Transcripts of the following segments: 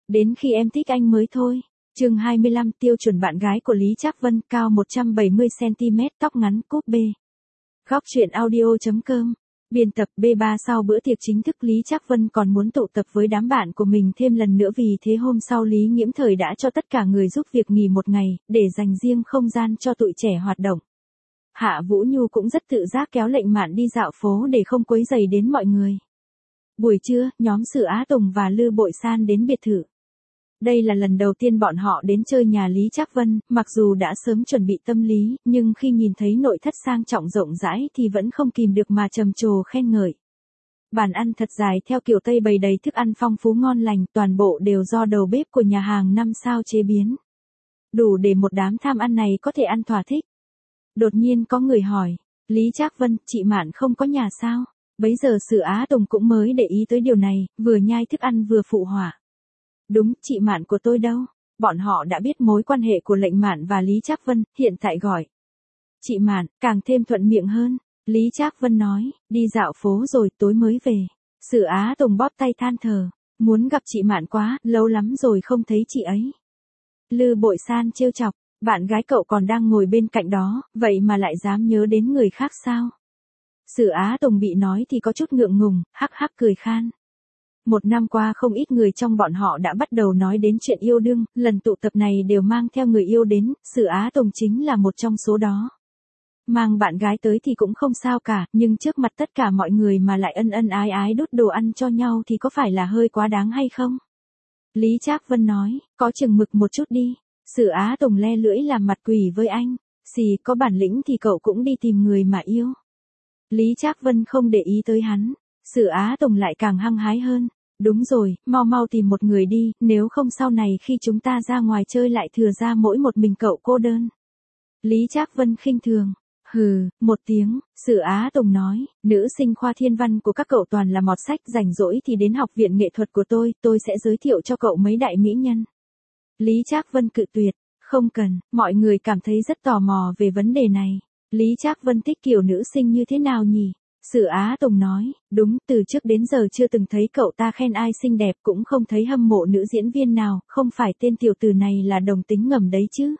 Đến khi em thích anh mới thôi. Chương 25 tiêu chuẩn bạn gái của Lý Trác Vân, cao 170cm, tóc ngắn, cúp B. Góc truyện audio.com. Biên tập B3. Sau bữa tiệc chính thức, Lý Trác Vân còn muốn tụ tập với đám bạn của mình thêm lần nữa, vì thế hôm sau Lý Nghiễm Thời đã cho tất cả người giúp việc nghỉ một ngày, để dành riêng không gian cho tụi trẻ hoạt động. Hạ Vũ Nhu cũng rất tự giác kéo Lệnh Mạn đi dạo phố để không quấy rầy đến mọi người. Buổi trưa, nhóm Sử Á Tùng và Lư Bội San đến biệt thự. Đây là lần đầu tiên bọn họ đến chơi nhà Lý Trác Vân, mặc dù đã sớm chuẩn bị tâm lý, nhưng khi nhìn thấy nội thất sang trọng rộng rãi thì vẫn không kìm được mà trầm trồ khen ngợi. Bàn ăn thật dài theo kiểu Tây bày đầy thức ăn phong phú ngon lành, toàn bộ đều do đầu bếp của nhà hàng 5 sao chế biến. Đủ để một đám tham ăn này có thể ăn thỏa thích. Đột nhiên có người hỏi, Lý Trác Vân, chị Mạn không có nhà sao? Bấy giờ Sử Á Tùng cũng mới để ý tới điều này, vừa nhai thức ăn vừa phụ họa. Đúng, chị Mạn của tôi đâu? Bọn họ đã biết mối quan hệ của Lệnh Mạn và Lý Trác Vân, hiện tại gọi chị Mạn, càng thêm thuận miệng hơn. Lý Trác Vân nói, đi dạo phố rồi, tối mới về. Sử Á Tùng bóp tay than thở, muốn gặp chị Mạn quá, lâu lắm rồi không thấy chị ấy. Lư Bội San trêu chọc, bạn gái cậu còn đang ngồi bên cạnh đó, vậy mà lại dám nhớ đến người khác sao? Sử Á Tùng bị nói thì có chút ngượng ngùng, hắc hắc cười khan. Một năm qua không ít người trong bọn họ đã bắt đầu nói đến chuyện yêu đương, lần tụ tập này đều mang theo người yêu đến, Sử Á Tùng chính là một trong số đó. Mang bạn gái tới thì cũng không sao cả, nhưng trước mặt tất cả mọi người mà lại ân ân ái ái đút đồ ăn cho nhau thì có phải là hơi quá đáng hay không? Lý Trác Vân nói, có chừng mực một chút đi. Sử Á Tùng le lưỡi làm mặt quỷ với anh, xì, có bản lĩnh thì cậu cũng đi tìm người mà yêu. Lý Trác Vân không để ý tới hắn. Sử Á Tùng lại càng hăng hái hơn. Đúng rồi, mau mau tìm một người đi, nếu không sau này khi chúng ta ra ngoài chơi lại thừa ra mỗi một mình cậu cô đơn. Lý Trác Vân khinh thường. Hừ, một tiếng, Sử Á Tùng nói, nữ sinh khoa thiên văn của các cậu toàn là mọt sách, rảnh rỗi thì đến học viện nghệ thuật của tôi sẽ giới thiệu cho cậu mấy đại mỹ nhân. Lý Trác Vân cự tuyệt, không cần, mọi người cảm thấy rất tò mò về vấn đề này. Lý Trác Vân thích kiểu nữ sinh như thế nào nhỉ? Sử Á Tùng nói, đúng, từ trước đến giờ chưa từng thấy cậu ta khen ai xinh đẹp, cũng không thấy hâm mộ nữ diễn viên nào, không phải tên tiểu tử này là đồng tính ngầm đấy chứ.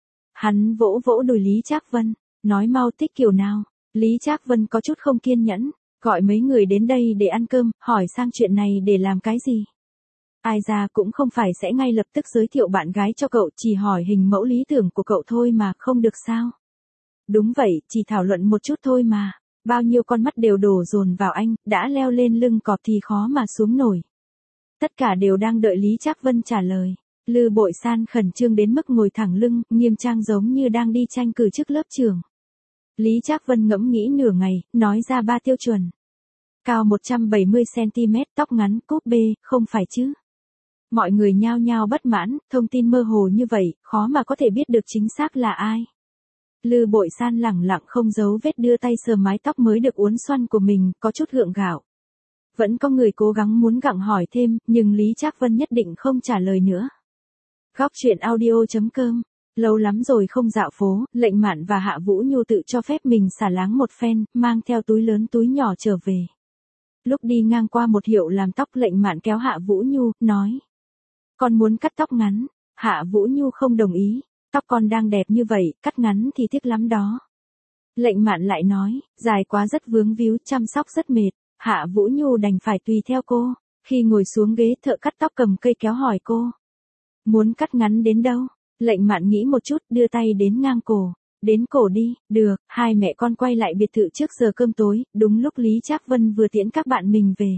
Hắn vỗ vỗ đùi Lý Trác Vân, nói mau thích kiểu nào. Lý Trác Vân có chút không kiên nhẫn, gọi mấy người đến đây để ăn cơm, hỏi sang chuyện này để làm cái gì? Ai ra cũng không phải sẽ ngay lập tức giới thiệu bạn gái cho cậu, chỉ hỏi hình mẫu lý tưởng của cậu thôi mà, không được sao? Đúng vậy, chỉ thảo luận một chút thôi mà. Bao nhiêu con mắt đều đổ dồn vào anh, đã leo lên lưng cọp thì khó mà xuống nổi. Tất cả đều đang đợi Lý Trác Vân trả lời. Lư Bội San khẩn trương đến mức ngồi thẳng lưng, nghiêm trang giống như đang đi tranh cử chức lớp trưởng. Lý Trác Vân ngẫm nghĩ nửa ngày, nói ra 3 tiêu chuẩn. Cao 170cm, tóc ngắn, cúp B, không phải chứ? Mọi người nhao nhao bất mãn, thông tin mơ hồ như vậy, khó mà có thể biết được chính xác là ai. Lư Bội San lẳng lặng không giấu vết đưa tay sờ mái tóc mới được uốn xoăn của mình, có chút gượng gạo. Vẫn có người cố gắng muốn gặng hỏi thêm, nhưng Lý Trác Vân nhất định không trả lời nữa. Góc truyện audio.com. Lâu lắm rồi không dạo phố, Lệnh Mạn và Hạ Vũ Nhu tự cho phép mình xả láng một phen, mang theo túi lớn túi nhỏ trở về. Lúc đi ngang qua một hiệu làm tóc, Lệnh Mạn kéo Hạ Vũ Nhu, nói. Con muốn cắt tóc ngắn. Hạ Vũ Nhu không đồng ý. Tóc con đang đẹp như vậy, cắt ngắn thì tiếc lắm đó. Lệnh Mạn lại nói, dài quá rất vướng víu, chăm sóc rất mệt. Hạ Vũ Nhu đành phải tùy theo cô. Khi ngồi xuống ghế, thợ cắt tóc cầm cây kéo hỏi cô. Muốn cắt ngắn đến đâu? Lệnh Mạn nghĩ một chút, đưa tay đến ngang cổ. Đến cổ đi, được. Hai mẹ con quay lại biệt thự trước giờ cơm tối, đúng lúc Lý Trác Vân vừa tiễn các bạn mình về.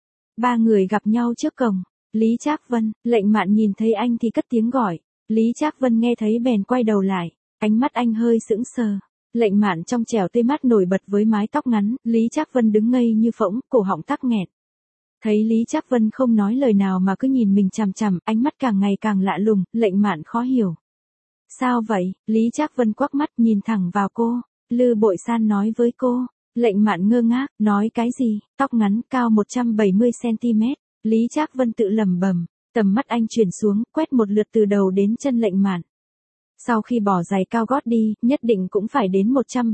Ba người gặp nhau trước cổng. Lý Trác Vân, Lệnh Mạn nhìn thấy anh thì cất tiếng gọi. Lý Trác Vân nghe thấy bèn quay đầu lại, ánh mắt anh hơi sững sờ. Lệnh Mạn trong trẻo tươi mát nổi bật với mái tóc ngắn, Lý Trác Vân đứng ngây như phỗng, cổ họng tắc nghẹt. Thấy Lý Trác Vân không nói lời nào mà cứ nhìn mình chằm chằm, ánh mắt càng ngày càng lạ lùng, Lệnh Mạn khó hiểu. Sao vậy? Lý Trác Vân quắc mắt nhìn thẳng vào cô. Lư Bội San nói với cô. Lệnh Mạn ngơ ngác, nói cái gì? Tóc ngắn, cao 170cm. Lý Trác Vân tự lẩm bẩm. Tầm mắt anh chuyển xuống, quét một lượt từ đầu đến chân Lệnh Mạn. Sau khi bỏ giày cao gót đi, nhất định cũng phải đến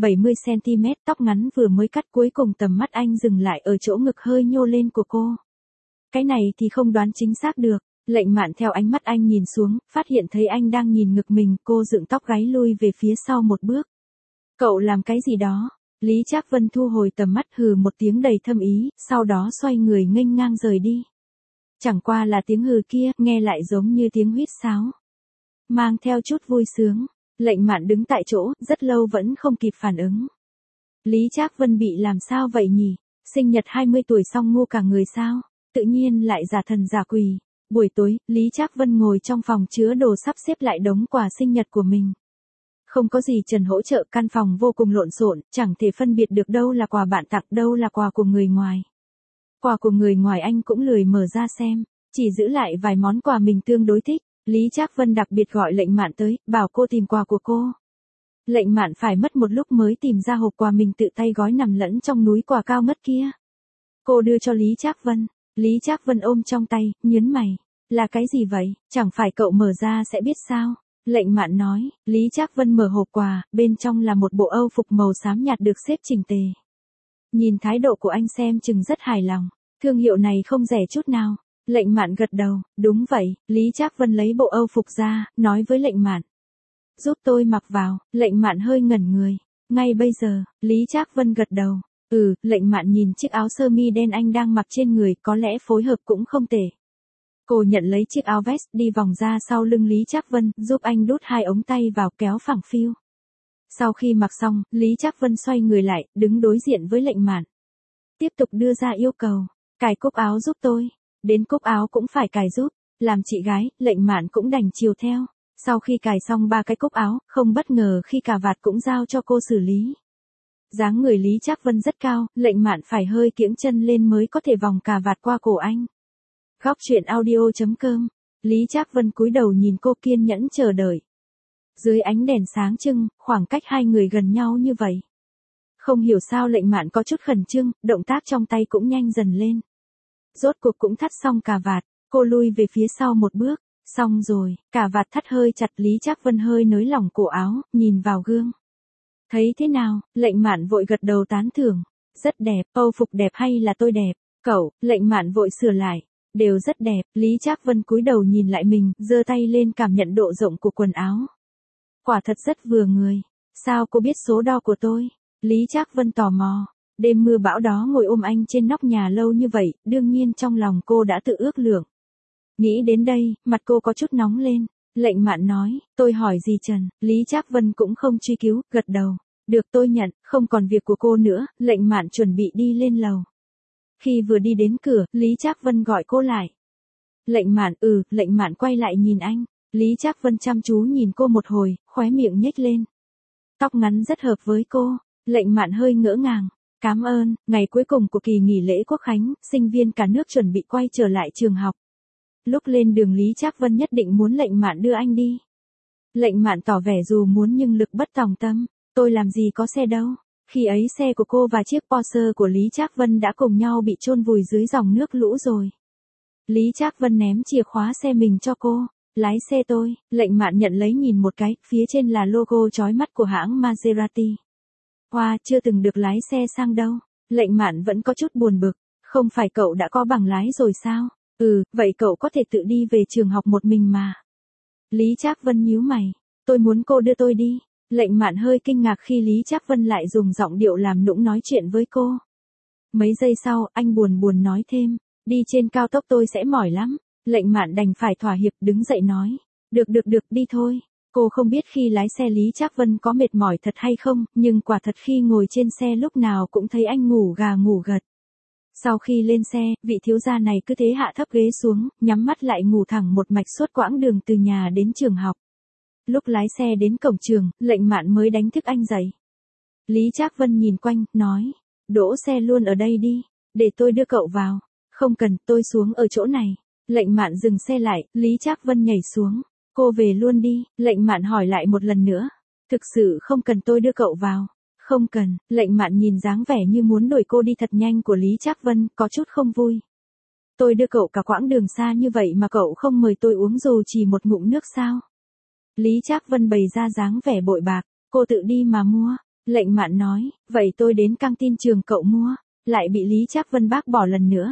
170cm, tóc ngắn vừa mới cắt, cuối cùng tầm mắt anh dừng lại ở chỗ ngực hơi nhô lên của cô. Cái này thì không đoán chính xác được. Lệnh Mạn theo ánh mắt anh nhìn xuống, phát hiện thấy anh đang nhìn ngực mình, cô dựng tóc gáy lui về phía sau một bước. Cậu làm cái gì đó? Lý Trác Vân thu hồi tầm mắt hừ một tiếng đầy thâm ý, sau đó xoay người nghênh ngang rời đi. Chẳng qua là tiếng hừ kia, nghe lại giống như tiếng huýt sáo. Mang theo chút vui sướng, Lệnh Mạn đứng tại chỗ, rất lâu vẫn không kịp phản ứng. Lý Trác Vân bị làm sao vậy nhỉ? Sinh nhật 20 tuổi xong ngu cả người sao? Tự nhiên lại giả thần giả quỷ. Buổi tối, Lý Trác Vân ngồi trong phòng chứa đồ sắp xếp lại đống quà sinh nhật của mình. Không có gì Trần hỗ trợ, căn phòng vô cùng lộn xộn, chẳng thể phân biệt được đâu là quà bạn tặng, đâu là quà của người ngoài. Quà của người ngoài anh cũng lười mở ra xem, chỉ giữ lại vài món quà mình tương đối thích. Lý Trác Vân đặc biệt gọi Lệnh Mạn tới, bảo cô tìm quà của cô. Lệnh Mạn phải mất một lúc mới tìm ra hộp quà mình tự tay gói nằm lẫn trong núi quà cao ngất kia. Cô đưa cho Lý Trác Vân. Lý Trác Vân ôm trong tay, nhớn mày. Là cái gì vậy? Chẳng phải cậu mở ra sẽ biết sao? Lệnh Mạn nói. Lý Trác Vân mở hộp quà, bên trong là một bộ âu phục màu xám nhạt được xếp chỉnh tề. Nhìn thái độ của anh xem chừng rất hài lòng. Thương hiệu này không rẻ chút nào. Lệnh Mạn gật đầu. Đúng vậy. Lý Trác Vân lấy bộ âu phục ra, nói với Lệnh Mạn. Giúp tôi mặc vào. Lệnh Mạn hơi ngẩn người. Ngay bây giờ, Lý Trác Vân gật đầu. Lệnh Mạn nhìn chiếc áo sơ mi đen anh đang mặc trên người, có lẽ phối hợp cũng không tệ. Cô nhận lấy chiếc áo vest, đi vòng ra sau lưng Lý Trác Vân, giúp anh đút hai ống tay vào, kéo phẳng phiu. Sau khi mặc xong, Lý Trác Vân xoay người lại, đứng đối diện với Lệnh Mạn. Tiếp tục đưa ra yêu cầu. Cài cúc áo giúp tôi. Đến cúc áo cũng phải cài giúp. Làm chị gái, Lệnh Mạn cũng đành chiều theo. Sau khi cài xong 3 cái cúc áo, không bất ngờ khi cà vạt cũng giao cho cô xử lý. Dáng người Lý Trác Vân rất cao, Lệnh Mạn phải hơi kiễng chân lên mới có thể vòng cà vạt qua cổ anh. Góc truyện audio.com. Lý Trác Vân cúi đầu nhìn cô, kiên nhẫn chờ đợi. Dưới ánh đèn sáng trưng, khoảng cách hai người gần nhau như vậy. Không hiểu sao Lệnh Mạn có chút khẩn trương, động tác trong tay cũng nhanh dần lên. Rốt cuộc cũng thắt xong cà vạt, cô lui về phía sau một bước. Xong rồi, cà vạt thắt hơi chặt, Lý Trác Vân hơi nới lỏng cổ áo, nhìn vào gương. Thấy thế nào? Lệnh Mạn vội gật đầu tán thưởng. Rất đẹp. Âu phục đẹp hay là tôi đẹp? Cậu. Lệnh Mạn vội sửa lại. Đều rất đẹp. Lý Trác Vân cúi đầu nhìn lại mình, giơ tay lên cảm nhận độ rộng của quần áo. Quả thật rất vừa người. Sao cô biết số đo của tôi? Lý Trác Vân tò mò. Đêm mưa bão đó ngồi ôm anh trên nóc nhà lâu như vậy, đương nhiên trong lòng cô đã tự ước lượng. Nghĩ đến đây, mặt cô có chút nóng lên. Lệnh Mạn nói, tôi hỏi gì Trần? Lý Trác Vân cũng không truy cứu, gật đầu. Được, tôi nhận, không còn việc của cô nữa. Lệnh Mạn chuẩn bị đi lên lầu. Khi vừa đi đến cửa, Lý Trác Vân gọi cô lại. Lệnh Mạn. Lệnh Mạn quay lại nhìn anh. Lý Trác Vân chăm chú nhìn cô một hồi, khóe miệng nhếch lên. Tóc ngắn rất hợp với cô. Lệnh Mạn hơi ngỡ ngàng. Cảm ơn. Ngày cuối cùng của kỳ nghỉ lễ Quốc khánh, sinh viên cả nước chuẩn bị quay trở lại trường học. Lúc lên đường Lý Trác Vân nhất định muốn Lệnh Mạn đưa anh đi. Lệnh Mạn tỏ vẻ dù muốn nhưng lực bất tòng tâm. Tôi làm gì có xe đâu. Khi ấy xe của cô và chiếc Porsche của Lý Trác Vân đã cùng nhau bị chôn vùi dưới dòng nước lũ rồi. Lý Trác Vân ném chìa khóa xe mình cho cô. Lái xe tôi. Lệnh Mạn nhận lấy nhìn một cái, phía trên là logo chói mắt của hãng Maserati. Hoa, chưa từng được lái xe sang đâu. Lệnh Mạn vẫn có chút buồn bực. Không phải cậu đã có bằng lái rồi sao? Vậy cậu có thể tự đi về trường học một mình mà. Lý Trác Vân nhíu mày. Tôi muốn cô đưa tôi đi. Lệnh Mạn hơi kinh ngạc khi Lý Trác Vân lại dùng giọng điệu làm nũng nói chuyện với cô. Mấy giây sau, anh buồn buồn nói thêm. Đi trên cao tốc tôi sẽ mỏi lắm. Lệnh Mạn đành phải thỏa hiệp, đứng dậy nói. Được, đi thôi. Cô không biết khi lái xe Lý Trác Vân có mệt mỏi thật hay không, nhưng quả thật khi ngồi trên xe lúc nào cũng thấy anh ngủ gà ngủ gật. Sau khi lên xe, vị thiếu gia này cứ thế hạ thấp ghế xuống, nhắm mắt lại ngủ thẳng một mạch suốt quãng đường từ nhà đến trường học. Lúc lái xe đến cổng trường, Lệnh Mạn mới đánh thức anh dậy. Lý Trác Vân nhìn quanh, nói. Đỗ xe luôn ở đây đi, để tôi đưa cậu vào. Không cần, tôi xuống ở chỗ này. Lệnh Mạn dừng xe lại, Lý Trác Vân nhảy xuống. Cô về luôn đi. Lệnh Mạn hỏi lại một lần nữa. Thực sự không cần tôi đưa cậu vào. Không cần. Lệnh Mạn nhìn dáng vẻ như muốn đuổi cô đi thật nhanh của Lý Trác Vân, có chút không vui. Tôi đưa cậu cả quãng đường xa như vậy mà cậu không mời tôi uống dù chỉ một ngụm nước sao? Lý Trác Vân bày ra dáng vẻ bội bạc. Cô tự đi mà mua. Lệnh Mạn nói, vậy tôi đến căng tin trường cậu mua. Lại bị Lý Trác Vân bác bỏ lần nữa.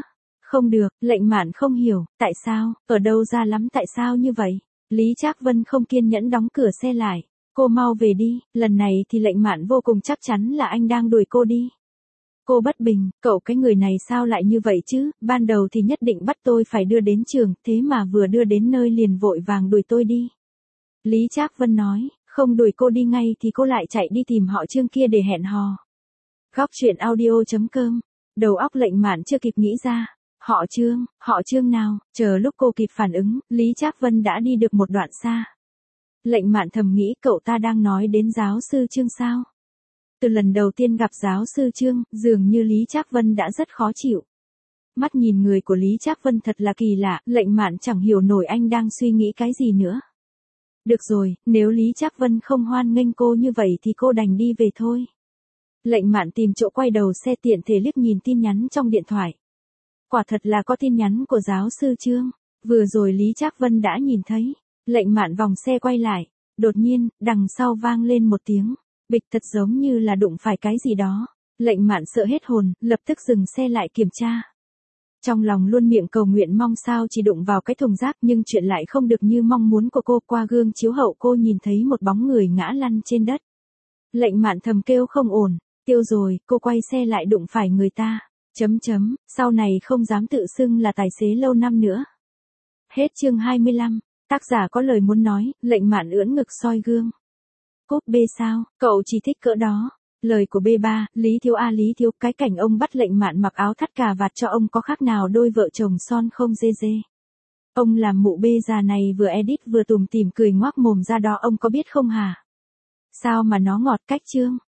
Không được, lệnh mạn không hiểu, tại sao, ở đâu ra lắm tại sao như vậy? Lý Trác Vân không kiên nhẫn đóng cửa xe lại. Cô mau về đi, lần này thì lệnh mạn vô cùng chắc chắn là anh đang đuổi cô đi. Cô bất bình, cậu cái người này sao lại như vậy chứ, ban đầu thì nhất định bắt tôi phải đưa đến trường, thế mà vừa đưa đến nơi liền vội vàng đuổi tôi đi. Lý Trác Vân nói, không đuổi cô đi ngay thì cô lại chạy đi tìm họ Trương kia để hẹn hò. Góc truyện audio.com, đầu óc lệnh mạn chưa kịp nghĩ ra. Họ Trương nào, chờ lúc cô kịp phản ứng, Lý Trác Vân đã đi được một đoạn xa. Lệnh mạn thầm nghĩ cậu ta đang nói đến giáo sư Trương sao? Từ lần đầu tiên gặp giáo sư Trương, dường như Lý Trác Vân đã rất khó chịu. Mắt nhìn người của Lý Trác Vân thật là kỳ lạ, lệnh mạn chẳng hiểu nổi anh đang suy nghĩ cái gì nữa. Được rồi, nếu Lý Trác Vân không hoan nghênh cô như vậy thì cô đành đi về thôi. Lệnh mạn tìm chỗ quay đầu xe tiện thể liếc nhìn tin nhắn trong điện thoại. Quả thật là có tin nhắn của giáo sư Trương. Vừa rồi Lý Trác Vân đã nhìn thấy. Lệnh mạn vòng xe quay lại. Đột nhiên, đằng sau vang lên một tiếng. Bịch thật giống như là đụng phải cái gì đó. Lệnh mạn sợ hết hồn, lập tức dừng xe lại kiểm tra. Trong lòng luôn miệng cầu nguyện mong sao chỉ đụng vào cái thùng rác nhưng chuyện lại không được như mong muốn của cô. Qua gương chiếu hậu cô nhìn thấy một bóng người ngã lăn trên đất. Lệnh mạn thầm kêu không ổn. Tiêu rồi, cô quay xe lại đụng phải người ta. Sau này không dám tự xưng là tài xế lâu năm nữa. Hết chương 25, tác giả có lời muốn nói, lệnh mạn ưỡn ngực soi gương. Cúp B sao, cậu chỉ thích cỡ đó. Lời của B3, Lý Thiếu Lý Thiếu, cái cảnh ông bắt lệnh mạn mặc áo thắt cà vạt cho ông có khác nào đôi vợ chồng son không dê dê. Ông làm mụ B già này vừa edit vừa tủm tỉm cười ngoác mồm ra đó ông có biết không hả? Sao mà nó ngọt cách Trương.